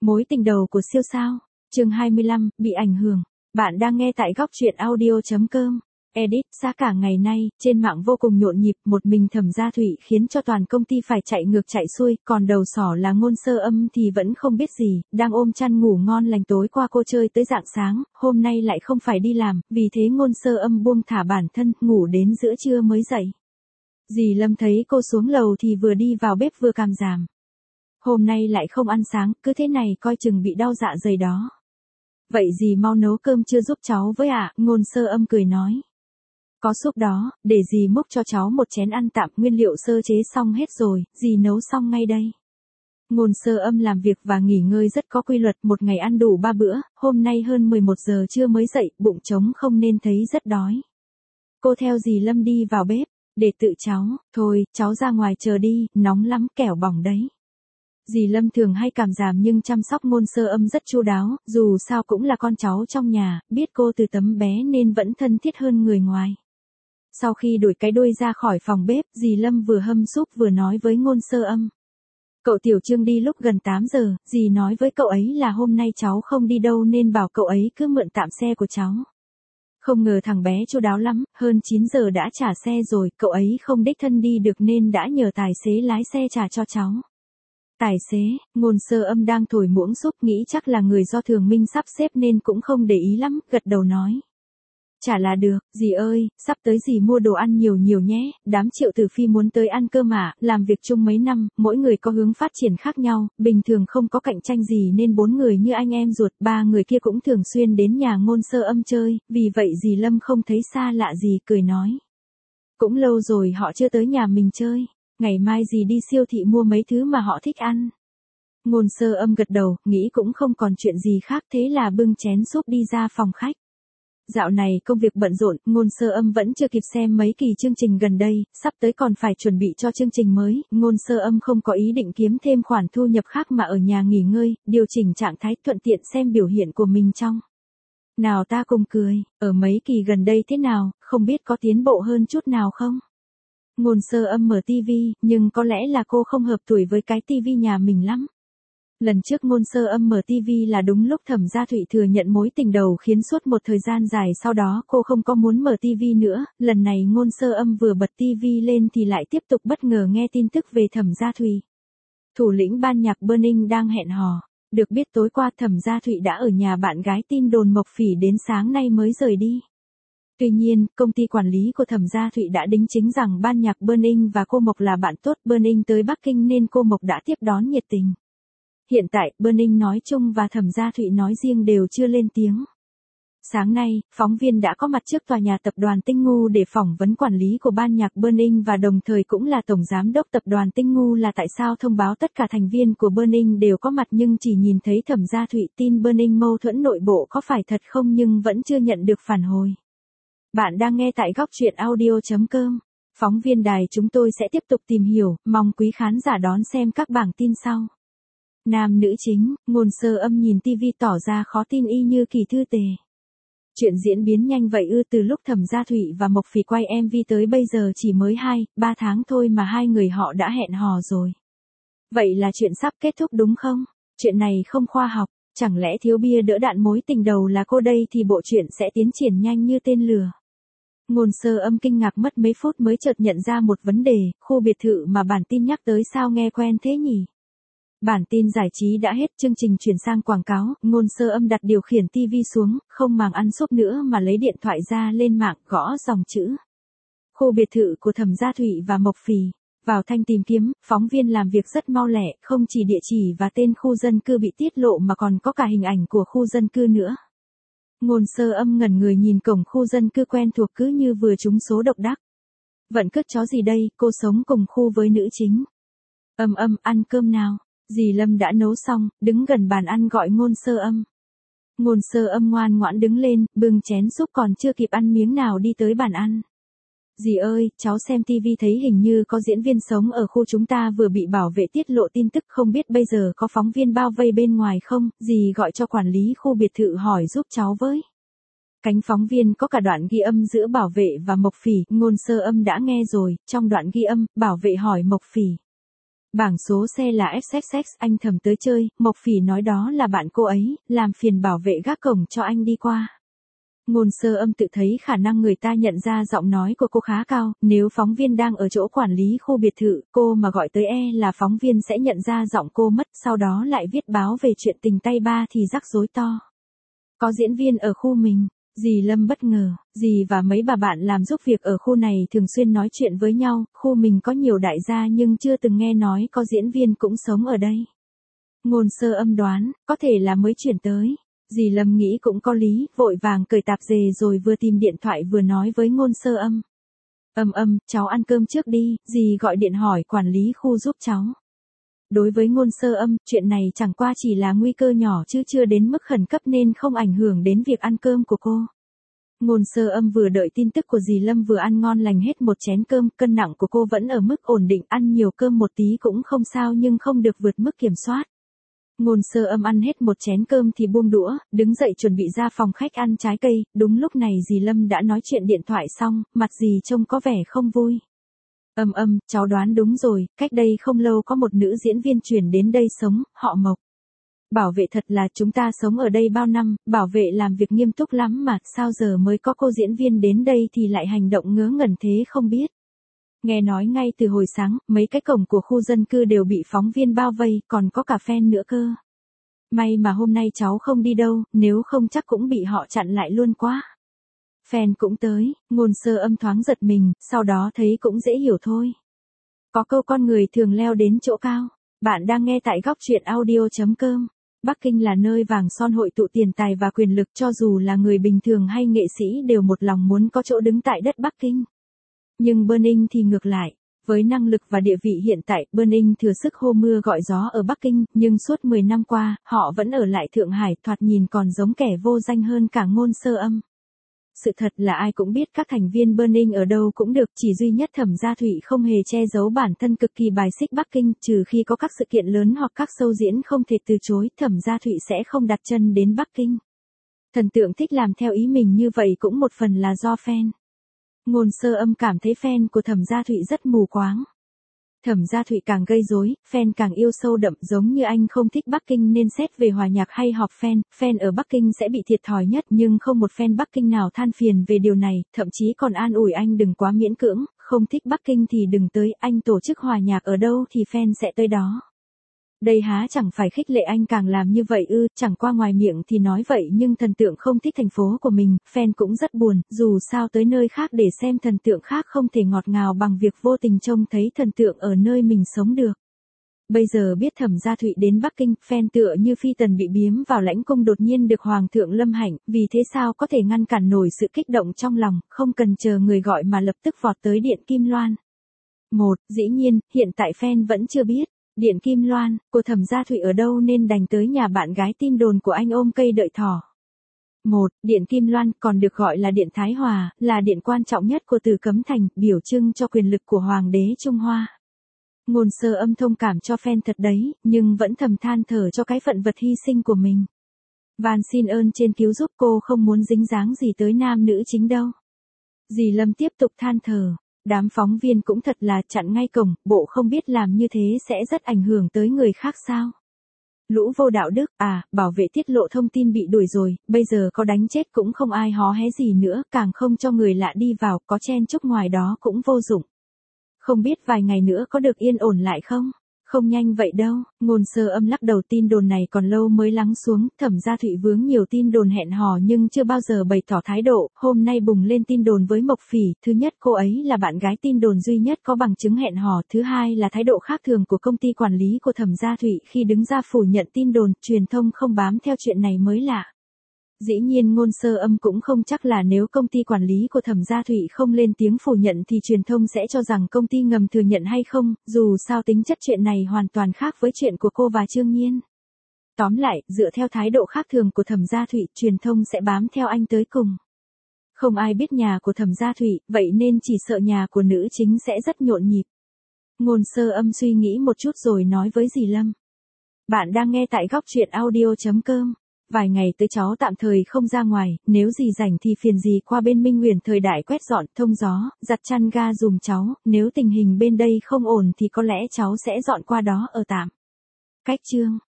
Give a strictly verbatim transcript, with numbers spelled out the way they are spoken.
Mối tình đầu của siêu sao. Chương hai mươi lăm, bị ảnh hưởng. Bạn đang nghe tại góc truyện audio chấm com. Edit, xa cả ngày nay, trên mạng vô cùng nhộn nhịp, một mình Thẩm Gia Thụy khiến cho toàn công ty phải chạy ngược chạy xuôi, còn đầu sỏ là Ngôn Sơ Âm thì vẫn không biết gì, đang ôm chăn ngủ ngon lành. Tối qua cô chơi tới rạng sáng, hôm nay lại không phải đi làm, vì thế Ngôn Sơ Âm buông thả bản thân, ngủ đến giữa trưa mới dậy. Dì Lâm thấy cô xuống lầu thì vừa đi vào bếp vừa càm ràm. Hôm nay lại không ăn sáng, cứ thế này coi chừng bị đau dạ dày đó. Vậy dì mau nấu cơm trưa giúp cháu với ạ, Ngôn Sơ Âm cười nói. Có súp đó, để dì múc cho cháu một chén ăn tạm, nguyên liệu sơ chế xong hết rồi, dì nấu xong ngay đây. Ngôn Sơ Âm làm việc và nghỉ ngơi rất có quy luật, một ngày ăn đủ ba bữa, hôm nay hơn mười một giờ trưa mới dậy, bụng trống không nên thấy rất đói. Cô theo dì Lâm đi vào bếp, để tự cháu, thôi, cháu ra ngoài chờ đi, nóng lắm, kẻo bỏng đấy. Dì Lâm thường hay cảm giảm nhưng chăm sóc Ngôn Sơ Âm rất chu đáo, dù sao cũng là con cháu trong nhà, biết cô từ tấm bé nên vẫn thân thiết hơn người ngoài. Sau khi đuổi cái đuôi ra khỏi phòng bếp, dì Lâm vừa hâm súp vừa nói với Ngôn Sơ Âm. Cậu Tiểu Trương đi lúc gần tám giờ, dì nói với cậu ấy là hôm nay cháu không đi đâu nên bảo cậu ấy cứ mượn tạm xe của cháu. Không ngờ thằng bé chu đáo lắm, hơn chín giờ đã trả xe rồi, cậu ấy không đích thân đi được nên đã nhờ tài xế lái xe trả cho cháu. Tài xế, Ngôn Sơ Âm đang thổi muỗng súp, nghĩ chắc là người do Thường Minh sắp xếp nên cũng không để ý lắm, gật đầu nói. Chả là được, dì ơi, sắp tới dì mua đồ ăn nhiều nhiều nhé, đám Triệu Tử Phi muốn tới ăn cơm mà, làm việc chung mấy năm, mỗi người có hướng phát triển khác nhau, bình thường không có cạnh tranh gì nên bốn người như anh em ruột, ba người kia cũng thường xuyên đến nhà Ngôn Sơ Âm chơi, vì vậy dì Lâm không thấy xa lạ gì, cười nói. Cũng lâu rồi họ chưa tới nhà mình chơi, ngày mai dì đi siêu thị mua mấy thứ mà họ thích ăn. Ngôn Sơ Âm gật đầu, nghĩ cũng không còn chuyện gì khác, thế là bưng chén súp đi ra phòng khách. Dạo này công việc bận rộn, Ngôn Sơ Âm vẫn chưa kịp xem mấy kỳ chương trình gần đây, sắp tới còn phải chuẩn bị cho chương trình mới, Ngôn Sơ Âm không có ý định kiếm thêm khoản thu nhập khác mà ở nhà nghỉ ngơi, điều chỉnh trạng thái, thuận tiện xem biểu hiện của mình trong. Nào ta cùng cười, ở mấy kỳ gần đây thế nào, không biết có tiến bộ hơn chút nào không? Ngôn Sơ Âm mở tivi, nhưng có lẽ là cô không hợp tuổi với cái tivi nhà mình lắm. Lần trước Ngôn Sơ Âm mở tivi là đúng lúc Thẩm Gia Thụy thừa nhận mối tình đầu khiến suốt một thời gian dài sau đó cô không có muốn mở tivi nữa, lần này Ngôn Sơ Âm vừa bật tivi lên thì lại tiếp tục bất ngờ nghe tin tức về Thẩm Gia Thụy. Thủ lĩnh ban nhạc Burning đang hẹn hò, được biết tối qua Thẩm Gia Thụy đã ở nhà bạn gái tin đồn Mộc Phỉ đến sáng nay mới rời đi. Tuy nhiên, công ty quản lý của Thẩm Gia Thụy đã đính chính rằng ban nhạc Burning và cô Mộc là bạn tốt, Burning tới Bắc Kinh nên cô Mộc đã tiếp đón nhiệt tình. Hiện tại, Burning nói chung và Thẩm Gia Thụy nói riêng đều chưa lên tiếng. Sáng nay, phóng viên đã có mặt trước tòa nhà tập đoàn Tinh Ngu để phỏng vấn quản lý của ban nhạc Burning và đồng thời cũng là tổng giám đốc tập đoàn Tinh Ngu là tại sao thông báo tất cả thành viên của Burning đều có mặt nhưng chỉ nhìn thấy Thẩm Gia Thụy. Tin Burning mâu thuẫn nội bộ có phải thật không nhưng vẫn chưa nhận được phản hồi. Bạn đang nghe tại góc truyện audio chấm com. Phóng viên đài chúng tôi sẽ tiếp tục tìm hiểu, mong quý khán giả đón xem các bảng tin sau. Nam nữ chính, Ngôn Sơ Âm nhìn tivi tỏ ra khó tin y như Kỳ Thư Tề. Chuyện diễn biến nhanh vậy ư? Từ lúc Thẩm Gia Thụy và Mộc Phỉ quay em vê tới bây giờ chỉ mới hai, ba tháng thôi mà hai người họ đã hẹn hò rồi. Vậy là chuyện sắp kết thúc đúng không? Chuyện này không khoa học, chẳng lẽ thiếu bia đỡ đạn mối tình đầu là cô đây thì bộ chuyện sẽ tiến triển nhanh như tên lửa. Ngôn Sơ Âm kinh ngạc mất mấy phút mới chợt nhận ra một vấn đề, khu biệt thự mà bản tin nhắc tới sao nghe quen thế nhỉ? Bản tin giải trí đã hết, chương trình chuyển sang quảng cáo, Ngôn Sơ Âm đặt điều khiển tivi xuống, không màng ăn súp nữa mà lấy điện thoại ra lên mạng gõ dòng chữ. Khu biệt thự của Thẩm Gia Thụy và Mộc Phỉ. Vào thanh tìm kiếm, phóng viên làm việc rất mau lẹ, không chỉ địa chỉ và tên khu dân cư bị tiết lộ mà còn có cả hình ảnh của khu dân cư nữa. Ngôn Sơ Âm ngẩn người nhìn cổng khu dân cư quen thuộc cứ như vừa trúng số độc đắc. Vận cứt chó gì đây, cô sống cùng khu với nữ chính. Âm Âm, ăn cơm nào. Dì Lâm đã nấu xong, đứng gần bàn ăn gọi Ngôn Sơ Âm. Ngôn Sơ Âm ngoan ngoãn đứng lên, bưng chén súp còn chưa kịp ăn miếng nào đi tới bàn ăn. Dì ơi, cháu xem tivi thấy hình như có diễn viên sống ở khu chúng ta vừa bị bảo vệ tiết lộ tin tức, không biết bây giờ có phóng viên bao vây bên ngoài không, dì gọi cho quản lý khu biệt thự hỏi giúp cháu với. Cánh phóng viên có cả đoạn ghi âm giữa bảo vệ và Mộc Phỉ, Ngôn Sơ Âm đã nghe rồi, trong đoạn ghi âm, bảo vệ hỏi Mộc Phỉ. Bảng số xe là ích ích ích, anh thầm tới chơi, Mộc Phỉ nói đó là bạn cô ấy, làm phiền bảo vệ gác cổng cho anh đi qua. Ngôn Sơ Âm tự thấy khả năng người ta nhận ra giọng nói của cô khá cao, nếu phóng viên đang ở chỗ quản lý khu biệt thự, cô mà gọi tới e là phóng viên sẽ nhận ra giọng cô mất, sau đó lại viết báo về chuyện tình tay ba thì rắc rối to. Có diễn viên ở khu mình. Dì Lâm bất ngờ, dì và mấy bà bạn làm giúp việc ở khu này thường xuyên nói chuyện với nhau, khu mình có nhiều đại gia nhưng chưa từng nghe nói có diễn viên cũng sống ở đây. Ngôn Sơ Âm đoán, có thể là mới chuyển tới. Dì Lâm nghĩ cũng có lý, vội vàng cởi tạp dề rồi vừa tìm điện thoại vừa nói với Ngôn Sơ Âm. Âm âm, cháu ăn cơm trước đi, dì gọi điện hỏi quản lý khu giúp cháu. Đối với Ngôn Sơ Âm, chuyện này chẳng qua chỉ là nguy cơ nhỏ chứ chưa đến mức khẩn cấp nên không ảnh hưởng đến việc ăn cơm của cô. Ngôn Sơ Âm vừa đợi tin tức của dì Lâm vừa ăn ngon lành hết một chén cơm, cân nặng của cô vẫn ở mức ổn định, ăn nhiều cơm một tí cũng không sao nhưng không được vượt mức kiểm soát. Ngôn Sơ Âm ăn hết một chén cơm thì buông đũa, đứng dậy chuẩn bị ra phòng khách ăn trái cây, đúng lúc này dì Lâm đã nói chuyện điện thoại xong, mặt dì trông có vẻ không vui. Âm âm, cháu đoán đúng rồi, cách đây không lâu có một nữ diễn viên chuyển đến đây sống, họ Mộc. Bảo vệ thật là chúng ta sống ở đây bao năm, bảo vệ làm việc nghiêm túc lắm mà, sao giờ mới có cô diễn viên đến đây thì lại hành động ngớ ngẩn thế không biết. Nghe nói ngay từ hồi sáng, mấy cái cổng của khu dân cư đều bị phóng viên bao vây, còn có cả fan nữa cơ. May mà hôm nay cháu không đi đâu, nếu không chắc cũng bị họ chặn lại luôn quá. Fan cũng tới, Ngôn Sơ Âm thoáng giật mình, sau đó thấy cũng dễ hiểu thôi. Có câu con người thường leo đến chỗ cao. Bạn đang nghe tại góc truyện audio chấm com. Bắc Kinh là nơi vàng son hội tụ tiền tài và quyền lực, cho dù là người bình thường hay nghệ sĩ đều một lòng muốn có chỗ đứng tại đất Bắc Kinh. Nhưng Burning thì ngược lại. Với năng lực và địa vị hiện tại, Burning thừa sức hô mưa gọi gió ở Bắc Kinh, nhưng suốt mười năm qua, họ vẫn ở lại Thượng Hải, thoạt nhìn còn giống kẻ vô danh hơn cả Ngôn Sơ Âm. Sự thật là ai cũng biết các thành viên Burning ở đâu cũng được, chỉ duy nhất Thẩm Gia Thụy không hề che giấu bản thân cực kỳ bài xích Bắc Kinh, trừ khi có các sự kiện lớn hoặc các show diễn không thể từ chối, Thẩm Gia Thụy sẽ không đặt chân đến Bắc Kinh. Thần tượng thích làm theo ý mình như vậy cũng một phần là do fan. Ngôn Sơ Âm cảm thấy fan của Thẩm Gia Thụy rất mù quáng. Thẩm Gia Thụy càng gây rối, fan càng yêu sâu đậm, giống như anh không thích Bắc Kinh nên xét về hòa nhạc hay họp fan, fan ở Bắc Kinh sẽ bị thiệt thòi nhất, nhưng không một fan Bắc Kinh nào than phiền về điều này, thậm chí còn an ủi anh đừng quá miễn cưỡng, không thích Bắc Kinh thì đừng tới, anh tổ chức hòa nhạc ở đâu thì fan sẽ tới đó. Đây há chẳng phải khích lệ anh càng làm như vậy ư, chẳng qua ngoài miệng thì nói vậy nhưng thần tượng không thích thành phố của mình, fan cũng rất buồn, dù sao tới nơi khác để xem thần tượng khác không thể ngọt ngào bằng việc vô tình trông thấy thần tượng ở nơi mình sống được. Bây giờ biết Thẩm Gia Thụy đến Bắc Kinh, fan tựa như phi tần bị biếm vào lãnh cung đột nhiên được Hoàng thượng lâm hạnh, vì thế sao có thể ngăn cản nổi sự kích động trong lòng, không cần chờ người gọi mà lập tức vọt tới Điện Kim Loan. Một, dĩ nhiên, hiện tại fan vẫn chưa biết. Điện Kim Loan, của Thẩm Gia Thụy ở đâu nên đành tới nhà bạn gái tin đồn của anh ôm cây đợi thỏ. Một, Điện Kim Loan, còn được gọi là Điện Thái Hòa, là điện quan trọng nhất của Từ Cấm Thành, biểu trưng cho quyền lực của Hoàng đế Trung Hoa. Ngôn Sơ Âm thông cảm cho fan thật đấy, nhưng vẫn thầm than thở cho cái phận vật hy sinh của mình. Van xin ơn trên cứu giúp, cô không muốn dính dáng gì tới nam nữ chính đâu. Dì Lâm tiếp tục than thở. Đám phóng viên cũng thật là chặn ngay cổng, bộ không biết làm như thế sẽ rất ảnh hưởng tới người khác sao. Lũ vô đạo đức, à, bảo vệ tiết lộ thông tin bị đuổi rồi, bây giờ có đánh chết cũng không ai hó hé gì nữa, càng không cho người lạ đi vào, có chen chúc ngoài đó cũng vô dụng. Không biết vài ngày nữa có được yên ổn lại không? Không nhanh vậy đâu, Ngôn Sơ Âm lắc đầu, tin đồn này còn lâu mới lắng xuống, Thẩm Gia Thụy vướng nhiều tin đồn hẹn hò nhưng chưa bao giờ bày tỏ thái độ, hôm nay bùng lên tin đồn với Mộc Phỉ, thứ nhất cô ấy là bạn gái tin đồn duy nhất có bằng chứng hẹn hò, thứ hai là thái độ khác thường của công ty quản lý của Thẩm Gia Thụy khi đứng ra phủ nhận tin đồn, truyền thông không bám theo chuyện này mới lạ. Dĩ nhiên Ngôn Sơ Âm cũng không chắc là nếu công ty quản lý của Thẩm Gia Thụy không lên tiếng phủ nhận thì truyền thông sẽ cho rằng công ty ngầm thừa nhận hay không, dù sao tính chất chuyện này hoàn toàn khác với chuyện của cô và Trương Nhiên. Tóm lại, dựa theo thái độ khác thường của Thẩm Gia Thụy, truyền thông sẽ bám theo anh tới cùng. Không ai biết nhà của Thẩm Gia Thụy, vậy nên chỉ sợ nhà của nữ chính sẽ rất nhộn nhịp. Ngôn Sơ Âm suy nghĩ một chút rồi nói với dì Lâm. Bạn đang nghe tại góc truyện audio chấm com. Vài ngày tới cháu tạm thời không ra ngoài, nếu dì rảnh thì phiền dì qua bên Minh Nguyền thời đại quét dọn, thông gió, giặt chăn ga dùm cháu, nếu tình hình bên đây không ổn thì có lẽ cháu sẽ dọn qua đó ở tạm. Cách chương